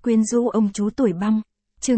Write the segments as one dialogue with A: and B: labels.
A: Quyến rũ ông chú tuổi băng. Chương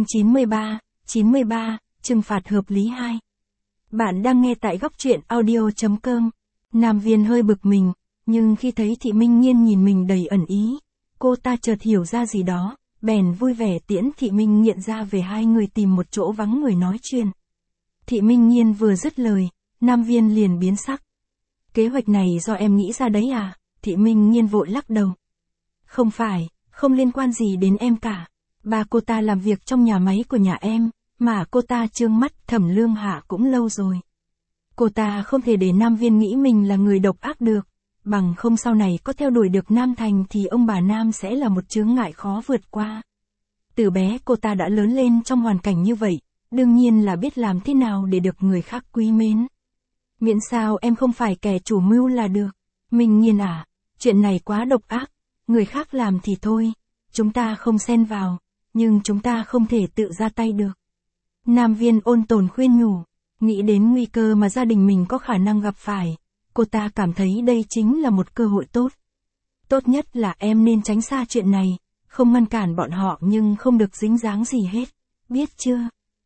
A: 93, trừng phạt hợp lý 2. Bạn đang nghe tại góc truyện audio.com. Nam Viên hơi bực mình, nhưng khi thấy Thị Minh Nhiên nhìn mình đầy ẩn ý, cô ta chợt hiểu ra gì đó, bèn vui vẻ tiễn Thị Minh Nhiên ra về hai người tìm một chỗ vắng người nói chuyện. Thị Minh Nhiên vừa dứt lời, Nam Viên liền biến sắc. Kế hoạch này do em nghĩ ra đấy à? Thị Minh Nhiên vội lắc đầu. Không phải, không liên quan gì đến em cả. Ba cô ta làm việc trong nhà máy của nhà em, mà cô ta trương mắt Thẩm Lương Hạ cũng lâu rồi. Cô ta không thể để Nam Viên nghĩ mình là người độc ác được, bằng không sau này có theo đuổi được Nam Thành thì ông bà Nam sẽ là một chướng ngại khó vượt qua. Từ bé cô ta đã lớn lên trong hoàn cảnh như vậy, đương nhiên là biết làm thế nào để được người khác quý mến. Miễn sao em không phải kẻ chủ mưu là được. Minh Nhiên à, chuyện này quá độc ác, người khác làm thì thôi, chúng ta không xen vào, nhưng chúng ta không thể tự ra tay được. Nam Viên ôn tồn khuyên nhủ, nghĩ đến nguy cơ mà gia đình mình có khả năng gặp phải, cô ta cảm thấy đây chính là một cơ hội tốt. Tốt nhất là em nên tránh xa chuyện này, không ngăn cản bọn họ nhưng không được dính dáng gì hết, biết chưa?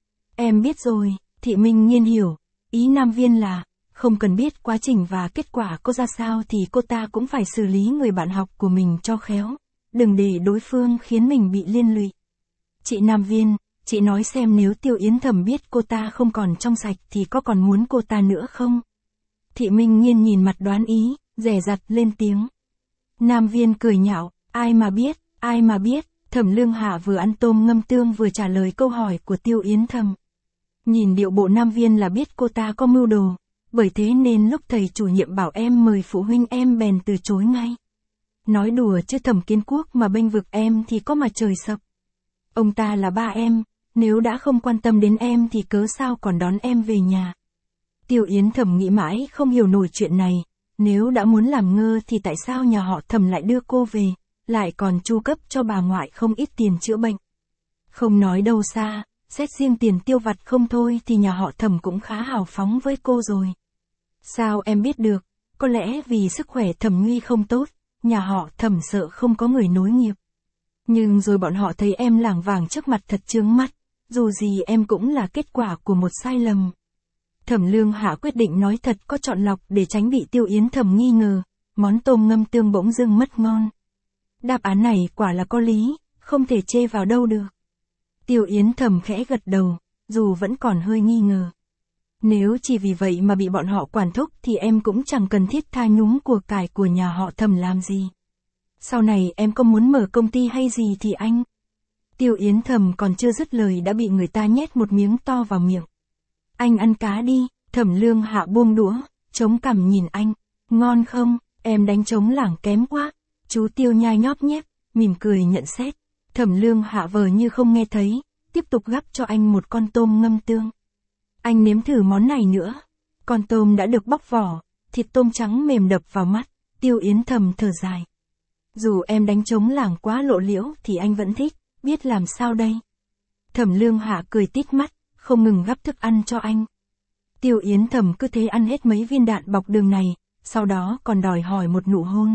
A: Em biết rồi. Thị Minh Nhiên hiểu, ý Nam Viên là, không cần biết quá trình và kết quả có ra sao thì cô ta cũng phải xử lý người bạn học của mình cho khéo, đừng để đối phương khiến mình bị liên lụy. Chị Nam Viên, chị nói xem nếu Tiêu Yến Thầm biết cô ta không còn trong sạch thì có còn muốn cô ta nữa không? Thị Minh Nhiên nhìn mặt đoán ý, dè dặt lên tiếng. Nam Viên cười nhạo, ai mà biết, Thẩm Lương Hạ vừa ăn tôm ngâm tương vừa trả lời câu hỏi của Tiêu Yến Thầm. Nhìn điệu bộ Nam Viên là biết cô ta có mưu đồ, bởi thế nên lúc thầy chủ nhiệm bảo em mời phụ huynh em bèn từ chối ngay. Nói đùa chứ Thẩm Kiến Quốc mà bênh vực em thì có mà trời sập. Ông ta là ba em, nếu đã không quan tâm đến em thì cớ sao còn đón em về nhà. Tiêu Yến Thầm nghĩ mãi không hiểu nổi chuyện này, nếu đã muốn làm ngơ thì tại sao nhà họ Thẩm lại đưa cô về, lại còn chu cấp cho bà ngoại không ít tiền chữa bệnh. Không nói đâu xa, xét riêng tiền tiêu vặt không thôi thì nhà họ Thẩm cũng khá hào phóng với cô rồi. Sao em biết được, có lẽ vì sức khỏe Thẩm Nguy không tốt, nhà họ Thẩm sợ không có người nối nghiệp. Nhưng rồi bọn họ thấy em lảng vảng trước mặt thật chướng mắt, dù gì em cũng là kết quả của một sai lầm. Thẩm Lương Hạ quyết định nói thật có chọn lọc để tránh bị Tiêu Yến Thầm nghi ngờ, món tôm ngâm tương bỗng dưng mất ngon. Đáp án này quả là có lý, không thể chê vào đâu được. Tiêu Yến Thầm khẽ gật đầu, dù vẫn còn hơi nghi ngờ. Nếu chỉ vì vậy mà bị bọn họ quản thúc thì em cũng chẳng cần thiết tha nhúng của cải của nhà họ Thẩm làm gì. Sau này em có muốn mở công ty hay gì thì anh. Tiêu Yến Thầm còn chưa dứt lời đã bị người ta nhét một miếng to vào miệng. Anh ăn cá đi. Thẩm Lương Hạ buông đũa, chống cằm nhìn anh. Ngon không? Em đánh trống lảng kém quá. Chú Tiêu nhai nhóp nhép, mỉm cười nhận xét. Thẩm Lương Hạ vờ như không nghe thấy, tiếp tục gắp cho anh một con tôm ngâm tương. Anh nếm thử món này nữa. Con tôm đã được bóc vỏ, thịt tôm trắng mềm đập vào mắt. Tiêu Yến Thầm thở dài. Dù em đánh trống lảng quá lộ liễu thì anh vẫn thích, biết làm sao đây. Thẩm Lương Hạ cười tít mắt, không ngừng gắp thức ăn cho anh. Tiêu Yến Thầm cứ thế ăn hết mấy viên đạn bọc đường này, sau đó còn đòi hỏi một nụ hôn.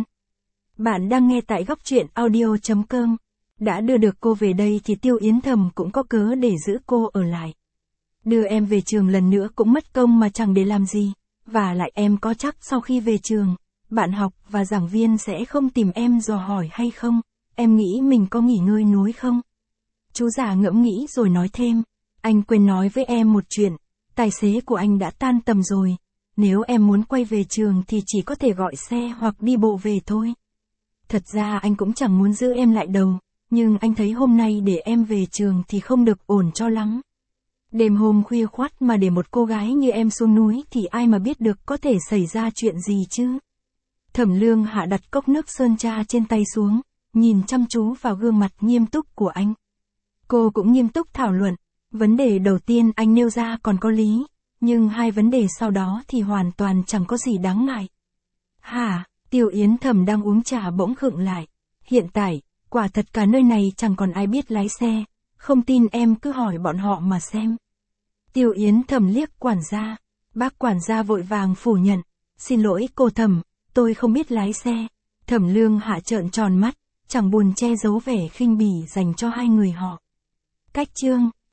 A: Bạn đang nghe tại góc truyện audio.com. Đã đưa được cô về đây thì Tiêu Yến Thầm cũng có cớ để giữ cô ở lại. Đưa em về trường lần nữa cũng mất công mà chẳng để làm gì, và lại em có chắc sau khi về trường, bạn học và giảng viên sẽ không tìm em dò hỏi hay không, em nghĩ mình có nghỉ ngơi nối không? Chú già ngẫm nghĩ rồi nói thêm, anh quên nói với em một chuyện, tài xế của anh đã tan tầm rồi, nếu em muốn quay về trường thì chỉ có thể gọi xe hoặc đi bộ về thôi. Thật ra anh cũng chẳng muốn giữ em lại đâu, nhưng anh thấy hôm nay để em về trường thì không được ổn cho lắm. Đêm hôm khuya khoắt mà để một cô gái như em xuống núi thì ai mà biết được có thể xảy ra chuyện gì chứ. Thẩm Lương Hạ đặt cốc nước sơn tra trên tay xuống, nhìn chăm chú vào gương mặt nghiêm túc của anh. Cô cũng nghiêm túc thảo luận, vấn đề đầu tiên anh nêu ra còn có lý, nhưng hai vấn đề sau đó thì hoàn toàn chẳng có gì đáng ngại. Hả? Tiêu Yến Thầm đang uống trà bỗng khựng lại. Hiện tại, quả thật cả nơi này chẳng còn ai biết lái xe, không tin em cứ hỏi bọn họ mà xem. Tiêu Yến Thầm liếc quản gia, bác quản gia vội vàng phủ nhận, xin lỗi cô Thẩm, tôi không biết lái xe. Thẩm Lương Hạ trợn tròn mắt, chẳng buồn che giấu vẻ khinh bỉ dành cho hai người họ. Cách chương